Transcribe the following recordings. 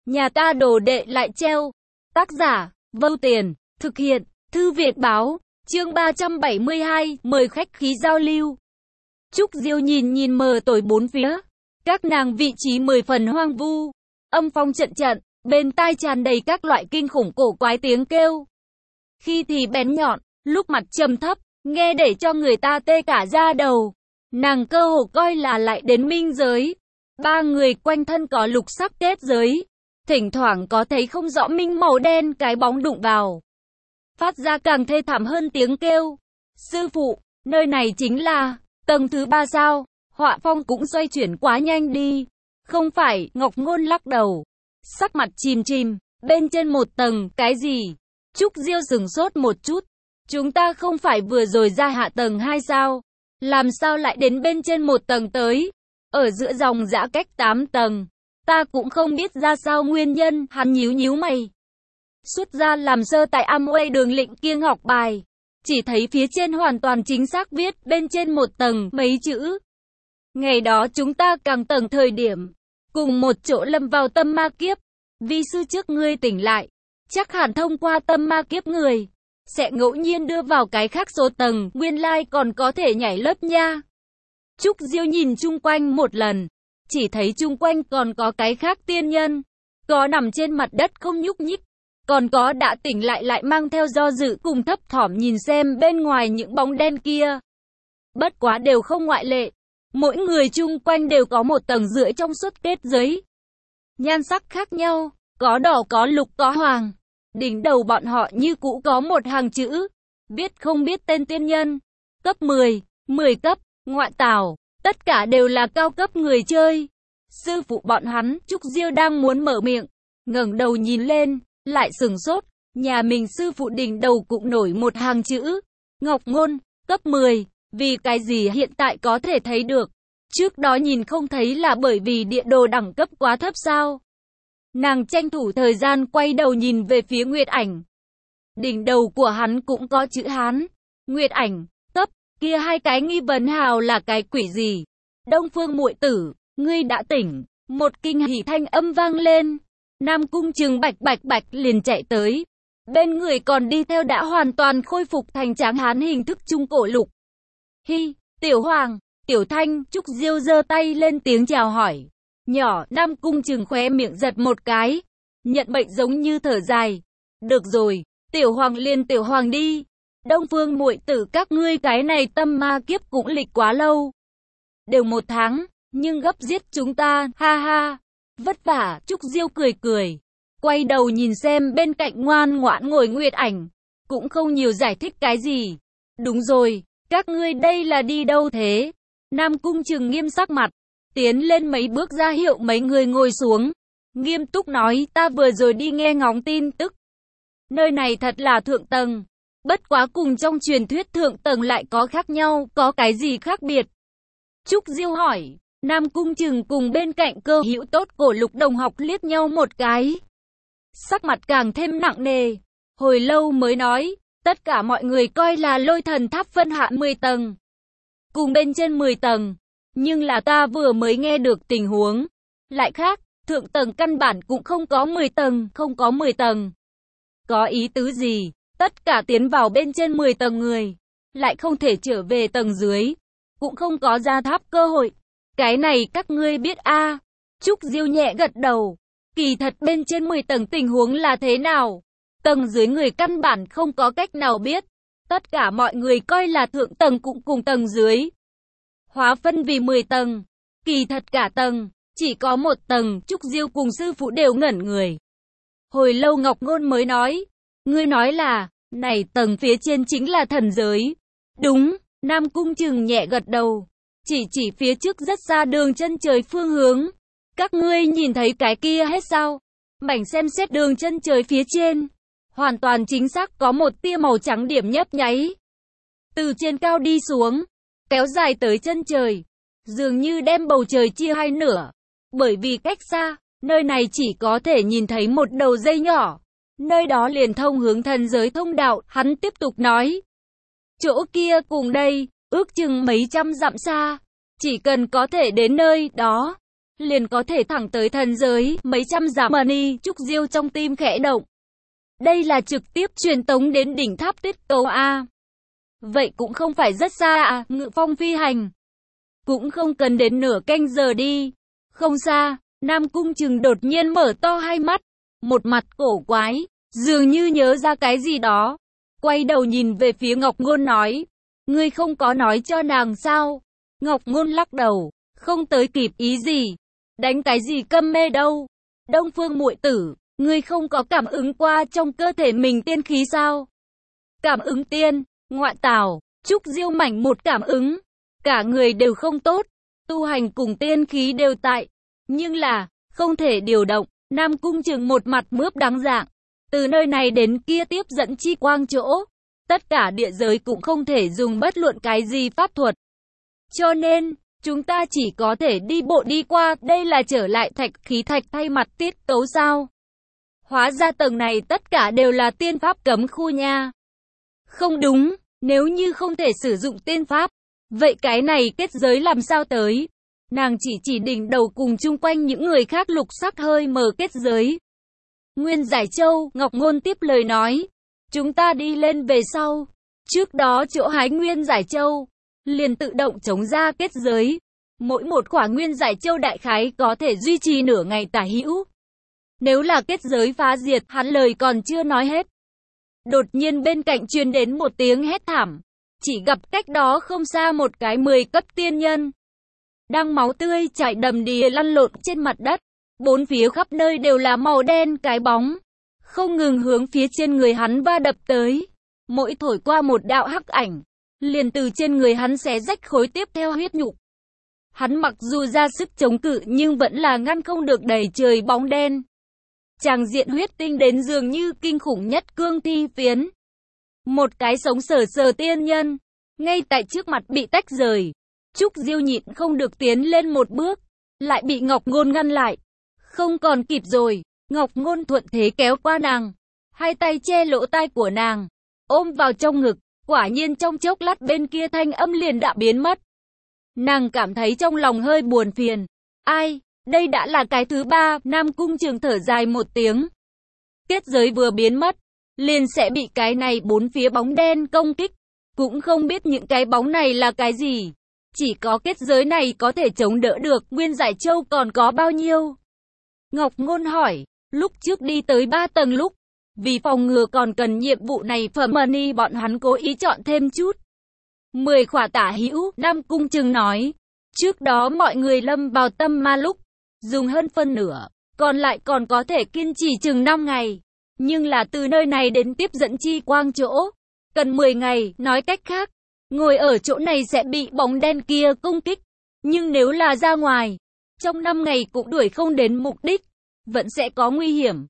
Nhà ta đồ đệ lại treo. Tác giả, Vâu Tiền, thực hiện, Thư Việt Báo, chương 372, mời khách khí giao lưu. Trúc Diêu nhìn mờ tối bốn phía, các nàng vị trí 10 phần hoang vu, âm phong trận trận, bên tai tràn đầy các loại kinh khủng cổ quái tiếng kêu. Khi thì bén nhọn, lúc mặt trầm thấp, nghe để cho người ta tê cả da đầu. Nàng cơ hồ coi là lại đến minh giới. Ba người quanh thân có lục sắc kết giới, thỉnh thoảng có thấy không rõ minh màu đen cái bóng đụng vào, phát ra càng thê thảm hơn tiếng kêu. Sư phụ, nơi này chính là tầng thứ 3 sao? Họa phong cũng xoay chuyển quá nhanh đi. Không phải, Ngọc Ngôn lắc đầu, sắc mặt chìm, bên trên một tầng, cái gì? Trúc Diêu sửng sốt một chút. Chúng ta không phải vừa rồi ra hạ tầng 2 sao? Làm sao lại đến bên trên một tầng tới? Ở giữa dòng dã cách 8 tầng. Ta cũng không biết ra sao nguyên nhân, hắn nhíu mày. Xuất ra làm sơ tại Amway đường lệnh kia ngọc bài. Chỉ thấy phía trên hoàn toàn chính xác viết bên trên một tầng mấy chữ. Ngày đó chúng ta càng tầng thời điểm, cùng một chỗ lâm vào tâm ma kiếp. Vi sư trước ngươi tỉnh lại, chắc hẳn thông qua tâm ma kiếp người sẽ ngẫu nhiên đưa vào cái khác số tầng, nguyên lai còn có thể nhảy lớp nha. Trúc Diêu nhìn chung quanh một lần, chỉ thấy chung quanh còn có cái khác tiên nhân, có nằm trên mặt đất không nhúc nhích, còn có đã tỉnh lại mang theo do dự cùng thấp thỏm nhìn xem bên ngoài những bóng đen kia. Bất quá đều không ngoại lệ, mỗi người chung quanh đều có một tầng rưỡi trong suốt kết giới. Nhan sắc khác nhau, có đỏ có lục có hoàng. Đỉnh đầu bọn họ như cũ có một hàng chữ, viết không biết tên tiên nhân. Cấp 10, 10 cấp, ngoại tảo, tất cả đều là cao cấp người chơi. Sư phụ bọn hắn, Trúc Diêu đang muốn mở miệng, ngẩng đầu nhìn lên, lại sửng sốt. Nhà mình sư phụ đỉnh đầu cũng nổi một hàng chữ, Ngọc Ngôn, cấp 10, vì cái gì hiện tại có thể thấy được. Trước đó nhìn không thấy là bởi vì địa đồ đẳng cấp quá thấp sao? Nàng tranh thủ thời gian quay đầu nhìn về phía Nguyệt Ảnh. Đỉnh đầu của hắn cũng có chữ Hán. Nguyệt Ảnh, cấp, kia hai cái nghi vấn hào là cái quỷ gì? Đông Phương muội tử, ngươi đã tỉnh. Một kinh hỉ thanh âm vang lên. Nam Cung Trừng bạch liền chạy tới. Bên người còn đi theo đã hoàn toàn khôi phục thành tráng hán hình thức trung cổ lục. Hi, Tiểu Hoàng, Tiểu Thanh, Trúc Diêu giơ tay lên tiếng chào hỏi. Nhỏ, Nam Cung Trừng khóe miệng giật một cái, nhận mệnh giống như thở dài. Được rồi, Tiểu Hoàng liền Tiểu Hoàng đi. Đông Phương muội tử các ngươi cái này tâm ma kiếp cũng lịch quá lâu. Đều 1 tháng, nhưng gấp giết chúng ta, ha ha. Vất vả, Trúc Diêu cười. Quay đầu nhìn xem bên cạnh ngoan ngoãn ngồi Nguyệt Ảnh, cũng không nhiều giải thích cái gì. Đúng rồi, các ngươi đây là đi đâu thế? Nam Cung Trừng nghiêm sắc mặt, tiến lên mấy bước ra hiệu mấy người ngồi xuống. Nghiêm túc nói, ta vừa rồi đi nghe ngóng tin tức. Nơi này thật là thượng tầng. Bất quá cùng trong truyền thuyết thượng tầng lại có khác nhau, có cái gì khác biệt? Trúc Diêu hỏi. Nam Cung Trừng cùng bên cạnh cơ hữu tốt cổ lục đồng học liếc nhau một cái. Sắc mặt càng thêm nặng nề. Hồi lâu mới nói, tất cả mọi người coi là lôi thần tháp phân hạ 10 tầng. Cùng bên trên 10 tầng. Nhưng là ta vừa mới nghe được tình huống lại khác, thượng tầng căn bản cũng không có 10 tầng, không có 10 tầng. Có ý tứ gì? Tất cả tiến vào bên trên 10 tầng người, lại không thể trở về tầng dưới, cũng không có ra tháp cơ hội. Cái này các ngươi biết a? Trúc Diêu nhẹ gật đầu. Kỳ thật bên trên 10 tầng tình huống là thế nào? Tầng dưới người căn bản không có cách nào biết. Tất cả mọi người coi là thượng tầng cũng cùng tầng dưới hóa phân vì 10 tầng. Kỳ thật cả tầng chỉ có 1 tầng. Trúc Diêu cùng sư phụ đều ngẩn người. Hồi lâu Ngọc Ngôn mới nói, ngươi nói là, này tầng phía trên chính là thần giới. Đúng, Nam Cung Trừng nhẹ gật đầu, chỉ phía trước rất xa đường chân trời phương hướng. Các ngươi nhìn thấy cái kia hết sao? Mảnh xem xét đường chân trời phía trên, hoàn toàn chính xác có một tia màu trắng điểm nhấp nháy. Từ trên cao đi xuống, kéo dài tới chân trời, dường như đem bầu trời chia hai nửa. Bởi vì cách xa, nơi này chỉ có thể nhìn thấy một đầu dây nhỏ. Nơi đó liền thông hướng thần giới thông đạo, hắn tiếp tục nói. Chỗ kia cùng đây, ước chừng mấy trăm dặm xa. Chỉ cần có thể đến nơi đó, liền có thể thẳng tới thần giới, mấy trăm dặm money, Trúc Diêu trong tim khẽ động. Đây là trực tiếp truyền tống đến đỉnh tháp Tiết Tấu a. Vậy cũng không phải rất xa à, Ngự Phong phi hành. Cũng không cần đến nửa canh giờ đi. Không xa, Nam Cung Trừng đột nhiên mở to hai mắt, một mặt cổ quái, dường như nhớ ra cái gì đó. Quay đầu nhìn về phía Ngọc Ngôn nói, ngươi không có nói cho nàng sao? Ngọc Ngôn lắc đầu, không tới kịp ý gì. Đánh cái gì câm mê đâu. Đông Phương muội tử, ngươi không có cảm ứng qua trong cơ thể mình tiên khí sao? Cảm ứng tiên, ngoại tảo, Trúc Diêu mảnh một cảm ứng. Cả người đều không tốt, tu hành cùng tiên khí đều tại. Nhưng là, không thể điều động. Nam Cung Trừng một mặt mướp đắng dạng. Từ nơi này đến kia tiếp dẫn chi quang chỗ. Tất cả địa giới cũng không thể dùng bất luận cái gì pháp thuật. Cho nên, chúng ta chỉ có thể đi bộ đi qua. Đây là trở lại thạch khí thạch thay mặt Tiết Tấu sao? Hóa ra tầng này tất cả đều là tiên pháp cấm khu nha. Không đúng, nếu như không thể sử dụng tiên pháp, vậy cái này kết giới làm sao tới? Nàng chỉ đỉnh đầu cùng chung quanh những người khác lục sắc hơi mờ kết giới. Nguyên Giải Châu, Ngọc Ngôn tiếp lời nói. Chúng ta đi lên về sau. Trước đó chỗ hái Nguyên Giải Châu, liền tự động chống ra kết giới. Mỗi một quả Nguyên Giải Châu đại khái có thể duy trì nửa ngày tả hữu. Nếu là kết giới phá diệt, hắn lời còn chưa nói hết. Đột nhiên bên cạnh truyền đến một tiếng hét thảm. Chỉ gặp cách đó không xa một cái 10 cấp tiên nhân. Đang máu tươi chảy đầm đìa lăn lộn trên mặt đất. Bốn phía khắp nơi đều là màu đen cái bóng. Không ngừng hướng phía trên người hắn va đập tới. Mỗi thổi qua một đạo hắc ảnh, liền từ trên người hắn xé rách khối tiếp theo huyết nhục. Hắn mặc dù ra sức chống cự nhưng vẫn là ngăn không được đầy trời bóng đen. Tràng diện huyết tinh đến dường như kinh khủng nhất cương thi phiến. Một cái sống sờ sờ tiên nhân, ngay tại trước mặt bị tách rời. Trúc Diêu nhịn không được tiến lên một bước, lại bị Ngọc Ngôn ngăn lại. Không còn kịp rồi, Ngọc Ngôn thuận thế kéo qua nàng, hai tay che lỗ tai của nàng, ôm vào trong ngực, quả nhiên trong chốc lát bên kia thanh âm liền đã biến mất. Nàng cảm thấy trong lòng hơi buồn phiền. Ai, đây đã là cái thứ ba, Nam Cung Trừng thở dài một tiếng. Kết giới vừa biến mất, liền sẽ bị cái này bốn phía bóng đen công kích. Cũng không biết những cái bóng này là cái gì. Chỉ có kết giới này có thể chống đỡ được. Nguyên Giải Châu còn có bao nhiêu? Ngọc Ngôn hỏi. Lúc trước đi tới 3 tầng lúc, vì phòng ngừa còn cần nhiệm vụ này phẩm money bọn hắn cố ý chọn thêm chút. 10 khỏa tả hữu, Nam Cung Trừng nói. Trước đó mọi người lâm vào tâm ma lúc, dùng hơn phân nửa, còn lại còn có thể kiên trì chừng 5 ngày. Nhưng là từ nơi này đến tiếp dẫn chi quang chỗ, cần 10 ngày, nói cách khác, ngồi ở chỗ này sẽ bị bóng đen kia công kích. Nhưng nếu là ra ngoài, trong 5 ngày cũng đuổi không đến mục đích, vẫn sẽ có nguy hiểm.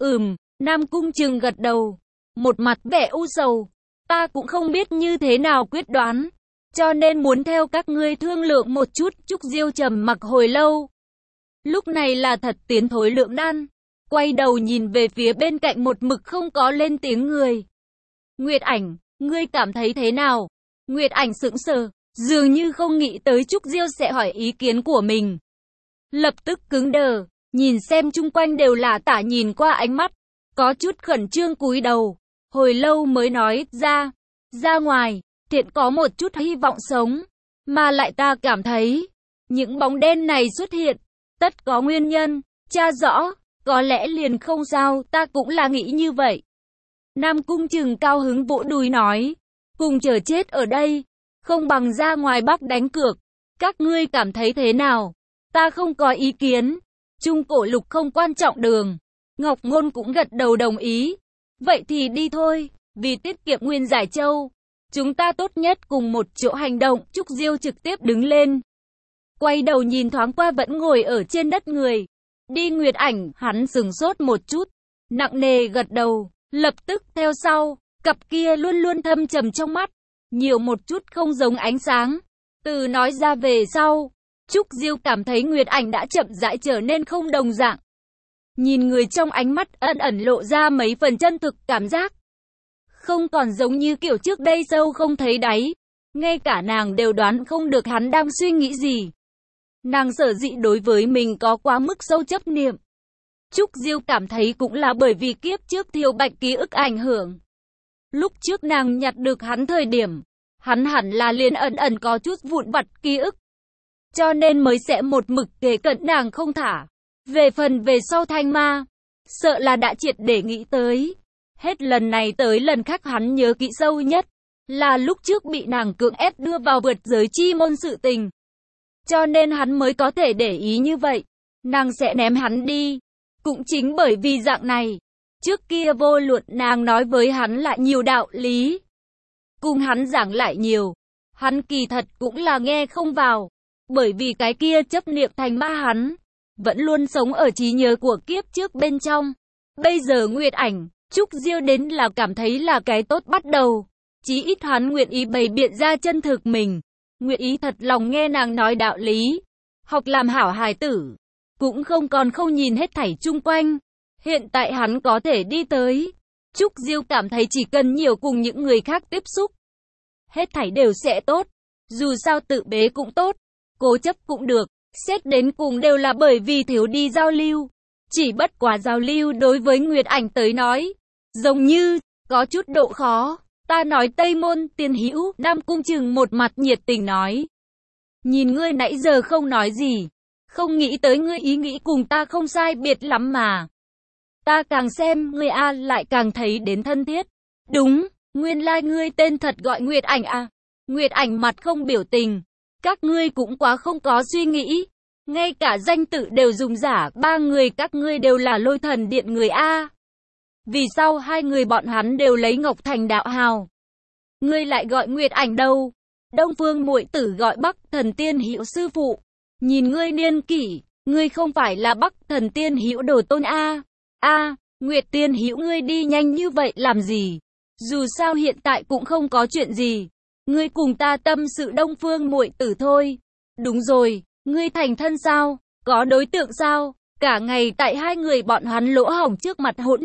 Nam Cung Trừng gật đầu, một mặt vẻ u sầu. Ta cũng không biết như thế nào quyết đoán, cho nên muốn theo các ngươi thương lượng một chút. Trúc Diêu trầm mặc hồi lâu. Lúc này là thật tiến thối lượng nan, quay đầu nhìn về phía bên cạnh một mực không có lên tiếng người. Nguyệt Ảnh, ngươi cảm thấy thế nào? Nguyệt Ảnh sững sờ, dường như không nghĩ tới Trúc Diêu sẽ hỏi ý kiến của mình. Lập tức cứng đờ, nhìn xem chung quanh đều là tả nhìn qua ánh mắt, có chút khẩn trương cúi đầu, hồi lâu mới nói ra ngoài, thiện có một chút hy vọng sống, mà lại ta cảm thấy, những bóng đen này xuất hiện, tất có nguyên nhân, tra rõ, có lẽ liền không sao, ta cũng là nghĩ như vậy. Nam Cung Trừng cao hứng vỗ đùi nói, cùng chờ chết ở đây, không bằng ra ngoài Bắc đánh cược, các ngươi cảm thấy thế nào? Ta không có ý kiến, Trung Cổ Lục không quan trọng đường. Ngọc Ngôn cũng gật đầu đồng ý. Vậy thì đi thôi, vì tiết kiệm Nguyên Giải Châu, chúng ta tốt nhất cùng một chỗ hành động. Trúc Diêu trực tiếp đứng lên, quay đầu nhìn thoáng qua vẫn ngồi ở trên đất người. Đi Nguyệt Ảnh, hắn sừng sốt một chút, nặng nề gật đầu, lập tức theo sau, cặp kia luôn luôn thâm trầm trong mắt, nhiều một chút không giống ánh sáng. Từ nói ra về sau, Trúc Diêu cảm thấy Nguyệt Ảnh đã chậm rãi trở nên không đồng dạng. Nhìn người trong ánh mắt ẩn ẩn lộ ra mấy phần chân thực cảm giác. Không còn giống như kiểu trước đây sâu không thấy đáy. Ngay cả nàng đều đoán không được hắn đang suy nghĩ gì. Nàng sở dĩ đối với mình có quá mức sâu chấp niệm. Trúc Diêu cảm thấy cũng là bởi vì kiếp trước Thiều Bạch ký ức ảnh hưởng. Lúc trước nàng nhặt được hắn thời điểm, hắn hẳn là liền ẩn ẩn có chút vụn vặt ký ức. Cho nên mới sẽ một mực kề cận nàng không thả. Về phần về sau Thanh Ma, sợ là đã triệt để nghĩ tới. Hết lần này tới lần khác hắn nhớ kỹ sâu nhất, là lúc trước bị nàng cưỡng ép đưa vào vượt giới chi môn sự tình. Cho nên hắn mới có thể để ý như vậy, nàng sẽ ném hắn đi. Cũng chính bởi vì dạng này, trước kia vô luận nàng nói với hắn lại nhiều đạo lý. Cùng hắn giảng lại nhiều, hắn kỳ thật cũng là nghe không vào. Bởi vì cái kia chấp niệm Thành Ma hắn, vẫn luôn sống ở trí nhớ của kiếp trước bên trong. Bây giờ Nguyệt Ảnh, Trúc Diêu đến là cảm thấy là cái tốt bắt đầu. Chí ít hắn nguyện ý bày biện ra chân thực mình. Nguyện ý thật lòng nghe nàng nói đạo lý. Học làm hảo hài tử. Cũng không còn không nhìn hết thảy chung quanh. Hiện tại hắn có thể đi tới. Trúc Diêu cảm thấy chỉ cần nhiều cùng những người khác tiếp xúc, hết thảy đều sẽ tốt. Dù sao tự bế cũng tốt, cố chấp cũng được. Xét đến cùng đều là bởi vì thiếu đi giao lưu. Chỉ bất quá giao lưu đối với Nguyệt Ảnh tới nói, giống như có chút độ khó. Ta nói Tây Môn Tiên Hữu, Nam Cung Trừng một mặt nhiệt tình nói. Nhìn ngươi nãy giờ không nói gì, không nghĩ tới ngươi ý nghĩ cùng ta không sai biệt lắm mà. Ta càng xem ngươi lại càng thấy đến thân thiết. Đúng, nguyên lai ngươi tên thật gọi Nguyệt Ảnh à. Nguyệt Ảnh mặt không biểu tình. Các ngươi cũng quá không có suy nghĩ. Ngay cả danh tự đều dùng giả, ba người các ngươi đều là Lôi Thần Điện người a. Vì sao hai người bọn hắn đều lấy Ngọc Thành đạo hào? Ngươi lại gọi Nguyệt Ảnh đâu? Đông Phương muội tử gọi Bắc Thần Tiên Hữu sư phụ. Nhìn ngươi niên kỷ, ngươi không phải là Bắc Thần Tiên Hữu đồ tôn a? Nguyệt Tiên Hữu ngươi đi nhanh như vậy làm gì? Dù sao hiện tại cũng không có chuyện gì. Ngươi cùng ta tâm sự Đông Phương muội tử thôi. Đúng rồi, ngươi thành thân sao? Có đối tượng sao? Cả ngày tại hai người bọn hắn lỗ hổng trước mặt hỗn.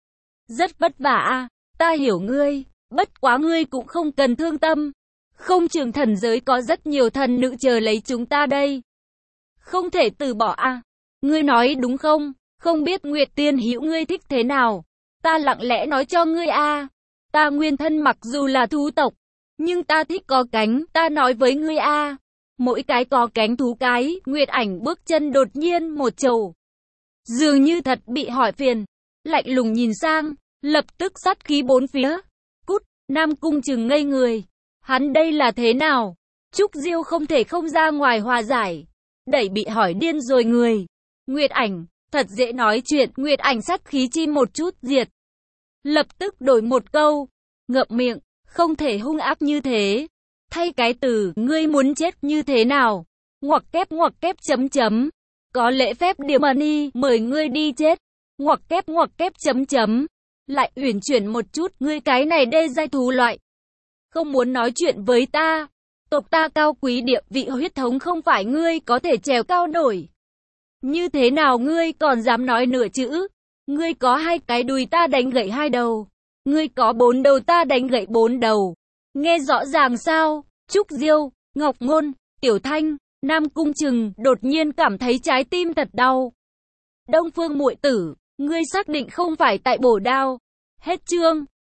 Rất vất vả a. Ta hiểu ngươi, bất quá ngươi cũng không cần thương tâm. Không chừng thần giới có rất nhiều thần nữ chờ lấy chúng ta đây. Không thể từ bỏ a. Ngươi nói đúng không? Không biết Nguyệt Tiên Hữu ngươi thích thế nào? Ta lặng lẽ nói cho ngươi a. Ta nguyên thân mặc dù là thú tộc, nhưng ta thích có cánh, ta nói với ngươi a. Mỗi cái có cánh thú cái, Nguyệt Ảnh bước chân đột nhiên một trầu. Dường như thật bị hỏi phiền, lạnh lùng nhìn sang, lập tức sát khí bốn phía. Cút, Nam Cung Trừng ngây người. Hắn đây là thế nào? Trúc Diêu không thể không ra ngoài hòa giải. Đẩy bị hỏi điên rồi người. Nguyệt Ảnh, thật dễ nói chuyện. Nguyệt Ảnh sát khí chi một chút diệt. Lập tức đổi một câu. Ngậm miệng, không thể hung ác như thế. Thay cái từ, ngươi muốn chết như thế nào? Ngoặc kép chấm chấm. Có lễ phép điểm money, mời ngươi đi chết. Ngoặc kép chấm chấm. Lại uyển chuyển một chút, ngươi cái này đê giai thú loại. Không muốn nói chuyện với ta. Tộc ta cao quý địa vị huyết thống không phải ngươi có thể trèo cao nổi. Như thế nào ngươi còn dám nói nửa chữ? Ngươi có hai cái đùi ta đánh gãy hai đầu. Ngươi có 4 đầu ta đánh gãy 4 đầu. Nghe rõ ràng sao? Trúc Diêu, Ngọc Ngôn, Tiểu Thanh, Nam Cung Trừng đột nhiên cảm thấy trái tim thật đau. Đông Phương muội tử, ngươi xác định không phải tại bổ đao. Hết chương.